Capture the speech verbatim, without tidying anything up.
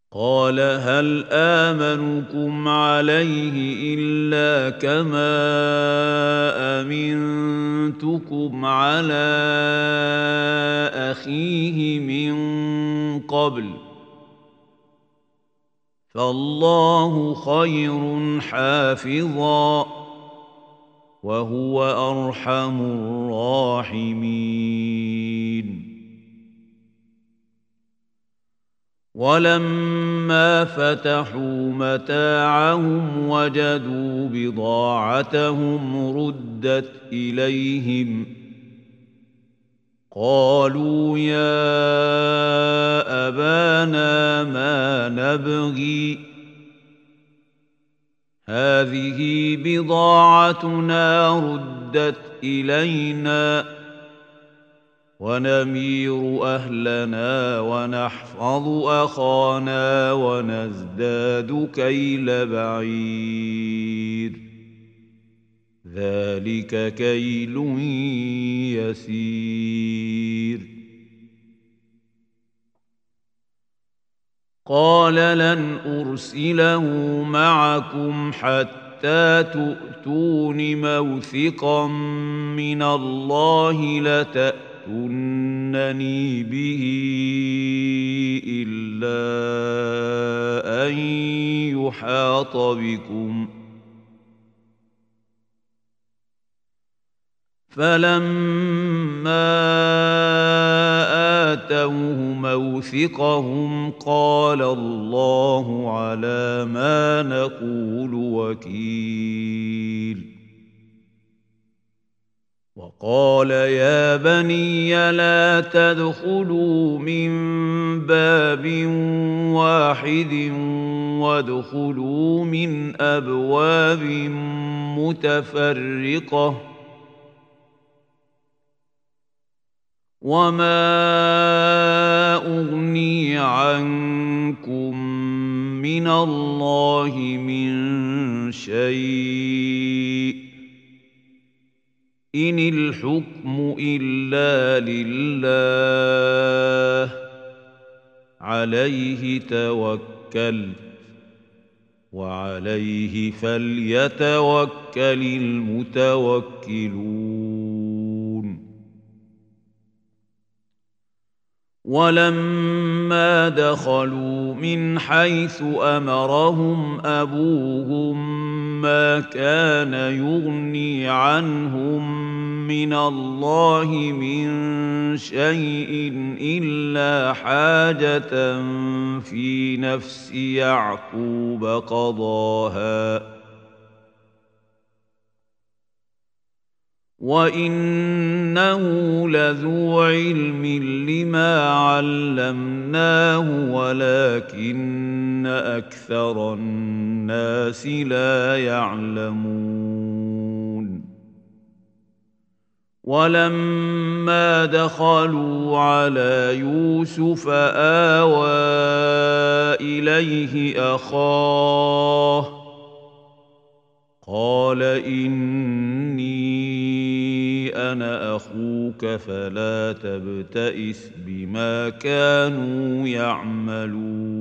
قال هل آمنكم عليه إلا كما أمنتكم على أخيه من قبل فالله خير حافظا وهو أرحم الراحمين. ولما فتحوا متاعهم وجدوا بضاعتهم ردت إليهم قالوا يا أبانا ما نبغي هذه بضاعتنا ردت إلينا ونمير أهلنا ونحفظ أخانا ونزداد كيل بعير ذلك كيل يسير. قال لن أرسله معكم حتى تؤتون موثقا من الله لتأتونني به إلا أن يحاط بكم فلما آتوه موثقهم قال الله على ما نقول وكيل. وقال يا بني لا تدخلوا من باب واحد وادخلوا من أبواب متفرقة وما أغني عنكم من الله من شيء إن الحكم إلا لله عليه توكلت وعليه فليتوكل المتوكلون. ولما دخلوا من حيث أمرهم أبوهم ما كان يغني عنهم من الله من شيء إلا حاجة في نفس يعقوب قضاها وإنه لذو علم لما علمناه ولكن أكثر الناس لا يعلمون. ولما دخلوا على يوسف آوى إليه أخاه قال إني أنا أخوك فلا تبتئس بما كانوا يعملون.